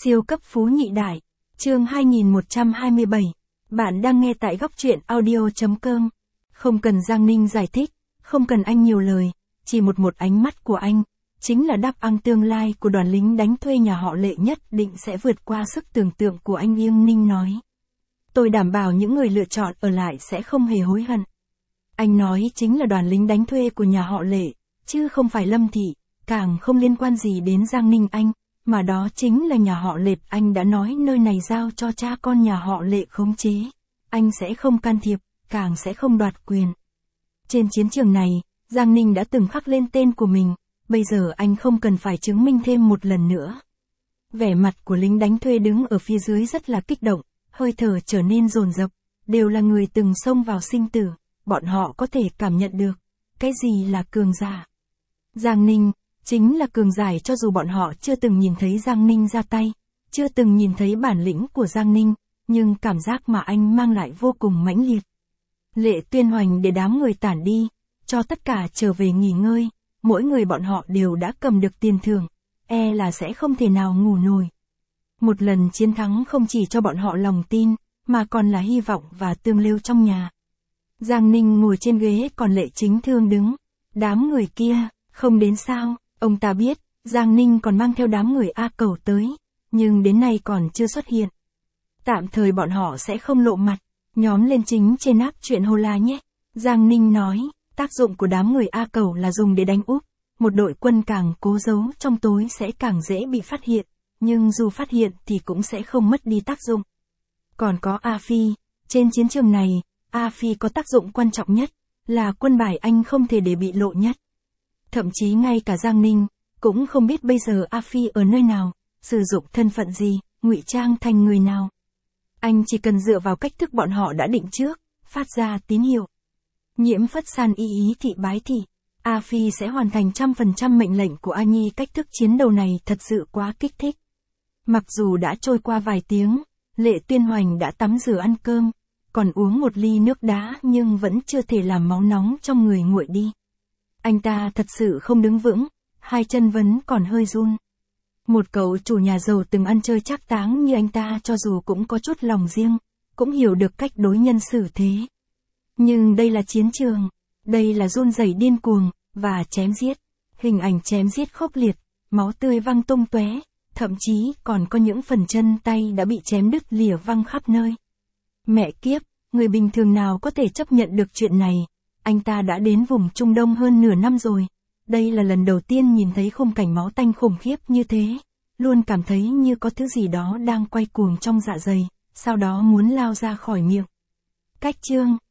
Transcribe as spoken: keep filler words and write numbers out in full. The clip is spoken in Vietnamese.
Siêu cấp phú nhị đại, chương hai nghìn một trăm hai mươi bảy. Bạn đang nghe tại góc truyện audio chấm com. Không cần Giang Ninh giải thích, không cần anh nhiều lời, chỉ một một ánh mắt của anh, chính là đáp án tương lai của đoàn lính đánh thuê nhà họ Lệ nhất định sẽ vượt qua sức tưởng tượng của anh. Yên Ninh nói. Tôi đảm bảo những người lựa chọn ở lại sẽ không hề hối hận. Anh nói chính là đoàn lính đánh thuê của nhà họ Lệ, chứ không phải Lâm Thị, càng không liên quan gì đến Giang Ninh anh. Mà đó chính là nhà họ Lệ. Anh đã nói nơi này giao cho cha con nhà họ Lệ khống chế. Anh sẽ không can thiệp, càng sẽ không đoạt quyền. Trên chiến trường này, Giang Ninh đã từng khắc lên tên của mình, bây giờ anh không cần phải chứng minh thêm một lần nữa. Vẻ mặt của lính đánh thuê đứng ở phía dưới rất là kích động, hơi thở trở nên dồn dập, đều là người từng xông vào sinh tử, bọn họ có thể cảm nhận được, cái gì là cường giả. Giang Ninh chính là cường giả, cho dù bọn họ chưa từng nhìn thấy Giang Ninh ra tay, chưa từng nhìn thấy bản lĩnh của Giang Ninh, nhưng cảm giác mà anh mang lại vô cùng mãnh liệt. Lệ Tuyên Hoành để đám người tản đi, cho tất cả trở về nghỉ ngơi, mỗi người bọn họ đều đã cầm được tiền thưởng, e là sẽ không thể nào ngủ nổi. Một lần chiến thắng không chỉ cho bọn họ lòng tin, mà còn là hy vọng và tương lưu trong nhà. Giang Ninh ngồi trên ghế còn Lệ Chính Thương đứng, đám người kia, không đến sao? Ông ta biết, Giang Ninh còn mang theo đám người A Cẩu tới, nhưng đến nay còn chưa xuất hiện. Tạm thời bọn họ sẽ không lộ mặt, nhóm lên chính trên áp chuyện hô la nhé. Giang Ninh nói, tác dụng của đám người A Cẩu là dùng để đánh úp, một đội quân càng cố giấu trong tối sẽ càng dễ bị phát hiện, nhưng dù phát hiện thì cũng sẽ không mất đi tác dụng. Còn có A Phi, trên chiến trường này, A Phi có tác dụng quan trọng nhất, là quân bài anh không thể để bị lộ nhất. Thậm chí ngay cả Giang Ninh cũng không biết bây giờ A Phi ở nơi nào, sử dụng thân phận gì, ngụy trang thành người nào. Anh chỉ cần dựa vào cách thức bọn họ đã định trước, phát ra tín hiệu. Nhiễm Phất San y ý thị bái thị, A Phi sẽ hoàn thành trăm phần trăm mệnh lệnh của A Nhi. Cách thức chiến đấu này thật sự quá kích thích. Mặc dù đã trôi qua vài tiếng, Lệ Tuyên Hoành đã tắm rửa ăn cơm, còn uống một ly nước đá nhưng vẫn chưa thể làm máu nóng trong người nguội đi. Anh ta thật sự không đứng vững, hai chân vẫn còn hơi run. Một cậu chủ nhà giàu từng ăn chơi trác táng như anh ta cho dù cũng có chút lòng riêng, cũng hiểu được cách đối nhân xử thế. Nhưng đây là chiến trường, đây là run rẩy điên cuồng, và chém giết. Hình ảnh chém giết khốc liệt, máu tươi văng tung tóe, thậm chí còn có những phần chân tay đã bị chém đứt lìa văng khắp nơi. Mẹ kiếp, người bình thường nào có thể chấp nhận được chuyện này? Anh ta đã đến vùng Trung Đông hơn nửa năm rồi. Đây là lần đầu tiên nhìn thấy khung cảnh máu tanh khủng khiếp như thế. Luôn cảm thấy như có thứ gì đó đang quay cuồng trong dạ dày, sau đó muốn lao ra khỏi miệng. Cách chương